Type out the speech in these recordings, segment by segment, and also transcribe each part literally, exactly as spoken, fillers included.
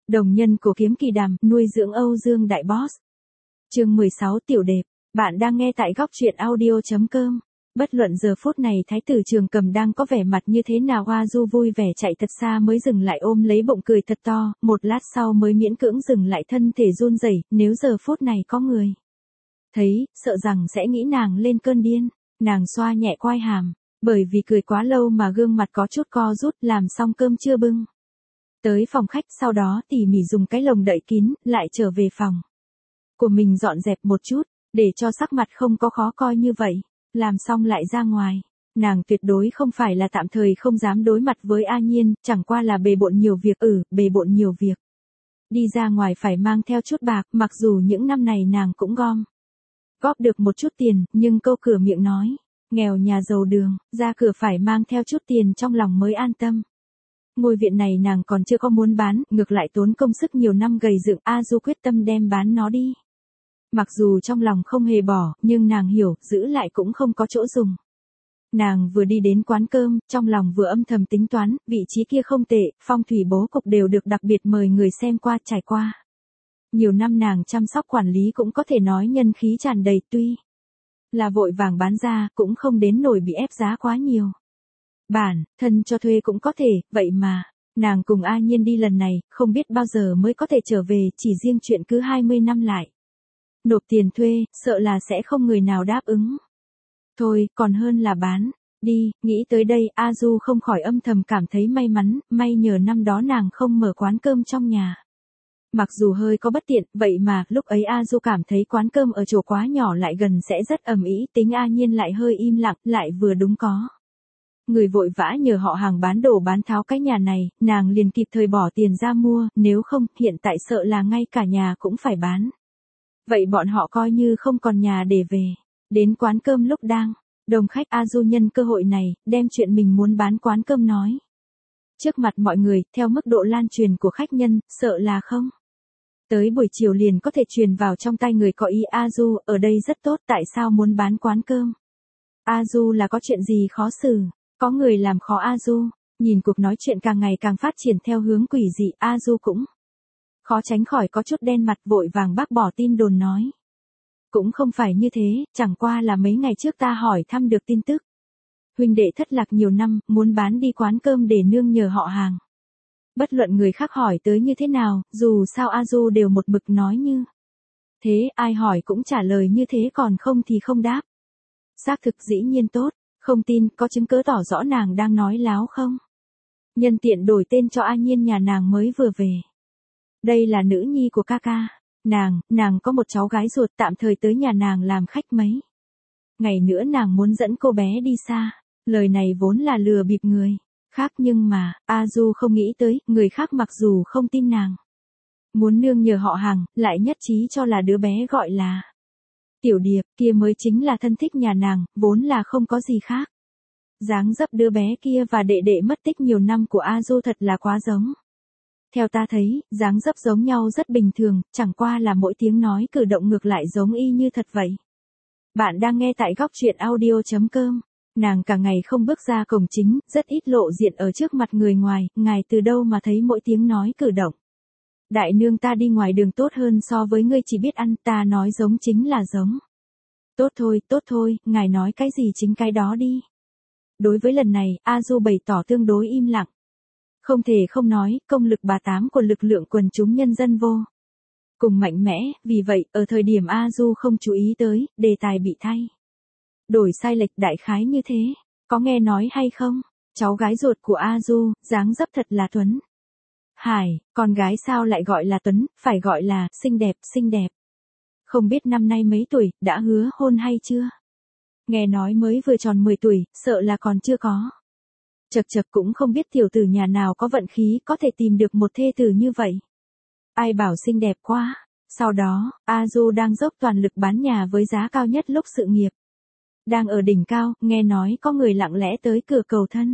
Đồng nhân của kiếm kỳ đàm, nuôi dưỡng Âu Dương đại boss. Chương mười sáu tiểu đẹp, bạn đang nghe tại góc truyện audio chấm com. Bất luận giờ phút này Thái tử Trường Cầm đang có vẻ mặt như thế nào, Hoa Du vui vẻ chạy thật xa mới dừng lại, ôm lấy bụng cười thật to, một lát sau mới miễn cưỡng dừng lại, thân thể run rẩy. Nếu giờ phút này có người thấy, sợ rằng sẽ nghĩ nàng lên cơn điên. Nàng xoa nhẹ quai hàm, bởi vì cười quá lâu mà gương mặt có chút co rút. Làm xong cơm chưa bưng tới phòng khách, sau đó tỉ mỉ dùng cái lồng đậy kín, lại trở về phòng của mình dọn dẹp một chút, để cho sắc mặt không có khó coi như vậy. Làm xong lại ra ngoài. Nàng tuyệt đối không phải là tạm thời không dám đối mặt với A Nhiên, chẳng qua là bề bộn nhiều việc. Ừ, bề bộn nhiều việc. Đi ra ngoài phải mang theo chút bạc, mặc dù những năm này nàng cũng gom góp được một chút tiền, nhưng câu cửa miệng nói nghèo nhà giàu đường, ra cửa phải mang theo chút tiền trong lòng mới an tâm. Ngôi viện này nàng còn chưa có muốn bán, ngược lại tốn công sức nhiều năm gầy dựng, A Du quyết tâm đem bán nó đi. Mặc dù trong lòng không hề bỏ, nhưng nàng hiểu, giữ lại cũng không có chỗ dùng. Nàng vừa đi đến quán cơm, trong lòng vừa âm thầm tính toán, vị trí kia không tệ, phong thủy bố cục đều được đặc biệt mời người xem qua, trải qua nhiều năm nàng chăm sóc quản lý cũng có thể nói nhân khí tràn đầy, tuy là vội vàng bán ra, cũng không đến nổi bị ép giá quá nhiều. Bản thân cho thuê cũng có thể, vậy mà nàng cùng A Nhiên đi lần này, không biết bao giờ mới có thể trở về, chỉ riêng chuyện cứ hai mươi năm lại nộp tiền thuê, sợ là sẽ không người nào đáp ứng. Thôi, còn hơn là bán đi. Nghĩ tới đây, A Du không khỏi âm thầm cảm thấy may mắn, may nhờ năm đó nàng không mở quán cơm trong nhà. Mặc dù hơi có bất tiện, vậy mà, lúc ấy A Du cảm thấy quán cơm ở chỗ quá nhỏ lại gần sẽ rất ầm ĩ, tính A Nhiên lại hơi im lặng, lại vừa đúng có người vội vã nhờ họ hàng bán đồ bán tháo cái nhà này, nàng liền kịp thời bỏ tiền ra mua, nếu không, hiện tại sợ là ngay cả nhà cũng phải bán. Vậy bọn họ coi như không còn nhà để về. Đến quán cơm lúc đang đông khách, A Du nhân cơ hội này, đem chuyện mình muốn bán quán cơm nói trước mặt mọi người, theo mức độ lan truyền của khách nhân, sợ là không tới buổi chiều liền có thể truyền vào trong tay người có ý. A Du, ở đây rất tốt, tại sao muốn bán quán cơm? A Du là có chuyện gì khó xử? Có người làm khó A Du. Nhìn cuộc nói chuyện càng ngày càng phát triển theo hướng quỷ dị, A Du cũng khó tránh khỏi có chút đen mặt, vội vàng bác bỏ tin đồn nói. Cũng không phải như thế, chẳng qua là mấy ngày trước ta hỏi thăm được tin tức. Huynh đệ thất lạc nhiều năm, muốn bán đi quán cơm để nương nhờ họ hàng. Bất luận người khác hỏi tới như thế nào, dù sao A Du đều một mực nói như thế, ai hỏi cũng trả lời như thế, còn không thì không đáp. Xác thực dĩ nhiên tốt, không tin, có chứng cứ tỏ rõ nàng đang nói láo không? Nhân tiện đổi tên cho A Nhiên nhà nàng mới vừa về. Đây là nữ nhi của ca ca. Nàng, nàng có một cháu gái ruột, tạm thời tới nhà nàng làm khách mấy ngày nữa, nàng muốn dẫn cô bé đi xa. Lời này vốn là lừa bịp người khác, nhưng mà, A Du không nghĩ tới, người khác mặc dù không tin nàng muốn nương nhờ họ hàng, lại nhất trí cho là đứa bé gọi là Tiểu Điệp kia mới chính là thân thích nhà nàng, vốn là không có gì khác. Dáng dấp đứa bé kia và đệ đệ mất tích nhiều năm của A Du thật là quá giống. Theo ta thấy, dáng dấp giống nhau rất bình thường, chẳng qua là mỗi tiếng nói cử động ngược lại giống y như thật vậy. Bạn đang nghe tại góc truyện audio chấm com. Nàng cả ngày không bước ra cổng chính, rất ít lộ diện ở trước mặt người ngoài, ngài từ đâu mà thấy mỗi tiếng nói cử động. Đại nương, ta đi ngoài đường tốt hơn so với ngươi chỉ biết ăn, ta nói giống chính là giống. Tốt thôi, tốt thôi, ngài nói cái gì chính cái đó đi. Đối với lần này, A Du bày tỏ tương đối im lặng. Không thể không nói, công lực bà tám của lực lượng quần chúng nhân dân vô cùng mạnh mẽ, vì vậy, ở thời điểm A Du không chú ý tới, đề tài bị thay đổi sai lệch, đại khái như thế. Có nghe nói hay không? Cháu gái ruột của A Du, dáng dấp thật là Tuấn Hải, con gái sao lại gọi là Tuấn, phải gọi là xinh đẹp, xinh đẹp. Không biết năm nay mấy tuổi, đã hứa hôn hay chưa? Nghe nói mới vừa tròn mười tuổi, sợ là còn chưa có. Chật chật, cũng không biết tiểu tử nhà nào có vận khí có thể tìm được một thê tử như vậy. Ai bảo xinh đẹp quá. Sau đó, A Du đang dốc toàn lực bán nhà với giá cao nhất lúc sự nghiệp đang ở đỉnh cao, nghe nói có người lặng lẽ tới cửa cầu thân.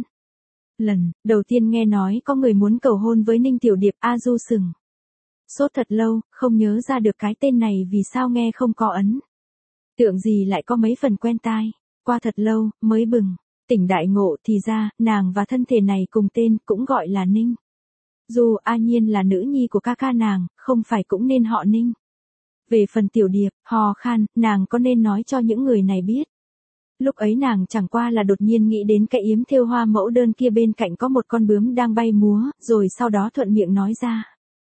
Lần đầu tiên nghe nói có người muốn cầu hôn với Ninh Tiểu Điệp, A Du sừng sốt thật lâu, không nhớ ra được cái tên này vì sao nghe không có ấn tượng gì, lại có mấy phần quen tai. Qua thật lâu, mới bừng tỉnh đại ngộ, thì ra, nàng và thân thể này cùng tên, cũng gọi là Ninh Dù A Nhiên là nữ nhi của ca ca nàng, không phải cũng nên họ Ninh. Về phần Tiểu Điệp, hò khan, nàng có nên nói cho những người này biết. Lúc ấy nàng chẳng qua là đột nhiên nghĩ đến cái yếm thêu hoa mẫu đơn kia bên cạnh có một con bướm đang bay múa, rồi sau đó thuận miệng nói ra.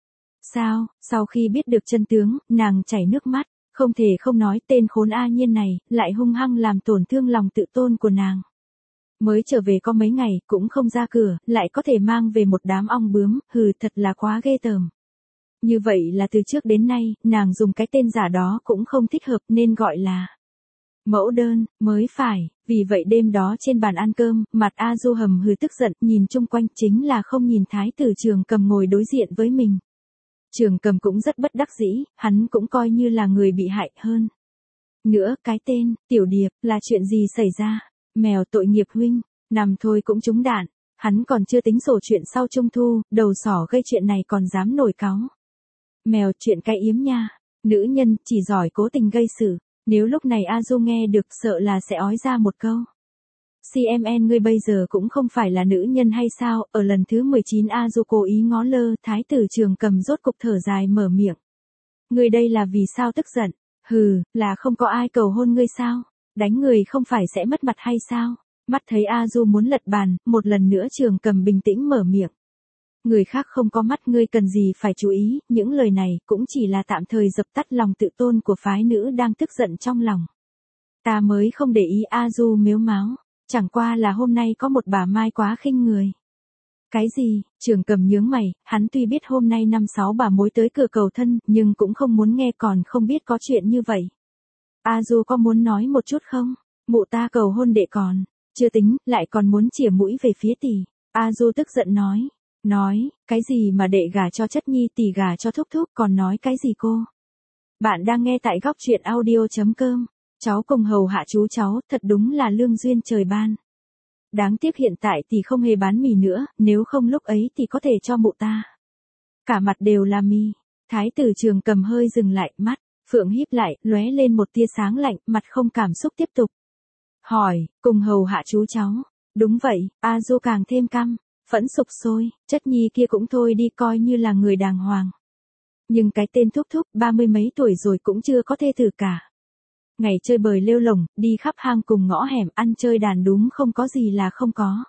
Sao, sau khi biết được chân tướng, nàng chảy nước mắt, không thể không nói tên khốn A Nhiên này, lại hung hăng làm tổn thương lòng tự tôn của nàng. Mới trở về có mấy ngày, cũng không ra cửa, lại có thể mang về một đám ong bướm, hừ thật là quá ghê tởm. Như vậy là từ trước đến nay, nàng dùng cái tên giả đó cũng không thích hợp nên gọi là mẫu đơn, mới phải, vì vậy đêm đó trên bàn ăn cơm, mặt A Du hầm hừ tức giận, nhìn chung quanh chính là không nhìn Thái tử Trường Cầm ngồi đối diện với mình. Trường Cầm cũng rất bất đắc dĩ, hắn cũng coi như là người bị hại hơn. Nữa, cái tên, Tiểu Điệp, là chuyện gì xảy ra? Mèo tội nghiệp huynh, nằm thôi cũng trúng đạn, hắn còn chưa tính sổ chuyện sau trung thu, đầu sỏ gây chuyện này còn dám nổi cáu. Mèo chuyện cái yếm nha, nữ nhân chỉ giỏi cố tình gây sự, nếu lúc này A Du nghe được sợ là sẽ ói ra một câu. xê em en ngươi bây giờ cũng không phải là nữ nhân hay sao, ở lần thứ mười chín A Du cố ý ngó lơ, Thái tử Trường Cầm rốt cục thở dài mở miệng. Ngươi đây là vì sao tức giận, hừ, là không có ai cầu hôn ngươi sao, đánh người không phải sẽ mất mặt hay sao, mắt thấy A Du muốn lật bàn, một lần nữa Trường Cầm bình tĩnh mở miệng. Người khác không có mắt ngươi cần gì phải chú ý, những lời này cũng chỉ là tạm thời dập tắt lòng tự tôn của phái nữ đang tức giận trong lòng. Ta mới không để ý A Du mếu máo, chẳng qua là hôm nay có một bà Mai quá khinh người. Cái gì? Trường Cầm nhướng mày, hắn tuy biết hôm nay năm sáu bà mối tới cửa cầu thân, nhưng cũng không muốn nghe còn không biết có chuyện như vậy. A Du có muốn nói một chút không? Mụ ta cầu hôn đệ còn, chưa tính, lại còn muốn chìa mũi về phía tỷ. A Du tức giận nói. Nói, cái gì mà đệ gả cho chất nhi tỷ gả cho thúc thúc còn nói cái gì cô? Bạn đang nghe tại góc truyện audio.com, cháu cùng hầu hạ chú cháu, thật đúng là lương duyên trời ban. Đáng tiếc hiện tại tỷ không hề bán mì nữa, nếu không lúc ấy tỷ có thể cho mụ ta. Cả mặt đều là mì, Thái tử Trường Cầm hơi dừng lại, mắt, phượng híp lại, lóe lên một tia sáng lạnh, mặt không cảm xúc tiếp tục. Hỏi, cùng hầu hạ chú cháu, đúng vậy, A Du càng thêm căm. Phẫn sục sôi, chất nhi kia cũng thôi đi coi như là người đàng hoàng. Nhưng cái tên thúc thúc ba mươi mấy tuổi rồi cũng chưa có thê tử cả. Ngày chơi bời lêu lồng, đi khắp hang cùng ngõ hẻm ăn chơi đàn đúng không có gì là không có.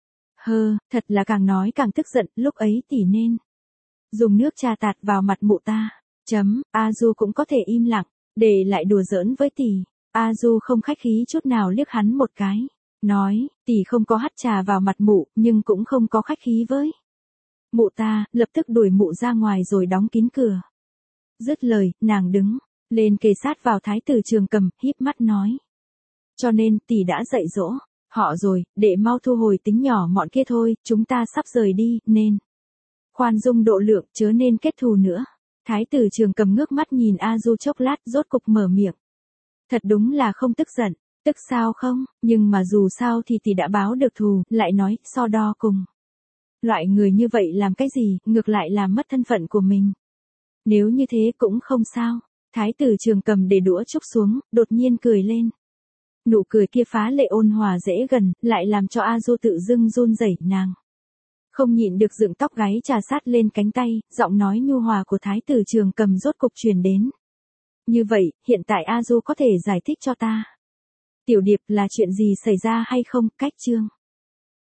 Hơ, thật là càng nói càng tức giận, lúc ấy tỷ nên dùng nước trà tạt vào mặt mụ ta. Chấm, A Du cũng có thể im lặng, để lại đùa giỡn với tỷ. A Du không khách khí chút nào liếc hắn một cái. Nói, tỷ không có hắt trà vào mặt mụ, nhưng cũng không có khách khí với mụ ta, lập tức đuổi mụ ra ngoài rồi đóng kín cửa. Dứt lời, nàng đứng lên kề sát vào Thái tử Trường Cầm, híp mắt nói. Cho nên, tỷ đã dạy dỗ họ rồi, để mau thu hồi tính nhỏ mọn kia thôi, chúng ta sắp rời đi, nên khoan dung độ lượng, chớ nên kết thù nữa. Thái tử Trường Cầm ngước mắt nhìn A Du chốc lát, rốt cục mở miệng. Thật đúng là không tức giận. Tức sao không, nhưng mà dù sao thì tỷ đã báo được thù, lại nói, so đo cùng. Loại người như vậy làm cái gì, ngược lại làm mất thân phận của mình. Nếu như thế cũng không sao. Thái tử Trường Cầm để đũa trúc xuống, đột nhiên cười lên. Nụ cười kia phá lệ ôn hòa dễ gần, lại làm cho A Du tự dưng run rẩy, nàng không nhịn được dựng tóc gáy trà sát lên cánh tay, giọng nói nhu hòa của Thái tử Trường Cầm rốt cục truyền đến. Như vậy, hiện tại A Du có thể giải thích cho ta. Tiểu Điệp là chuyện gì xảy ra hay không, cách chương.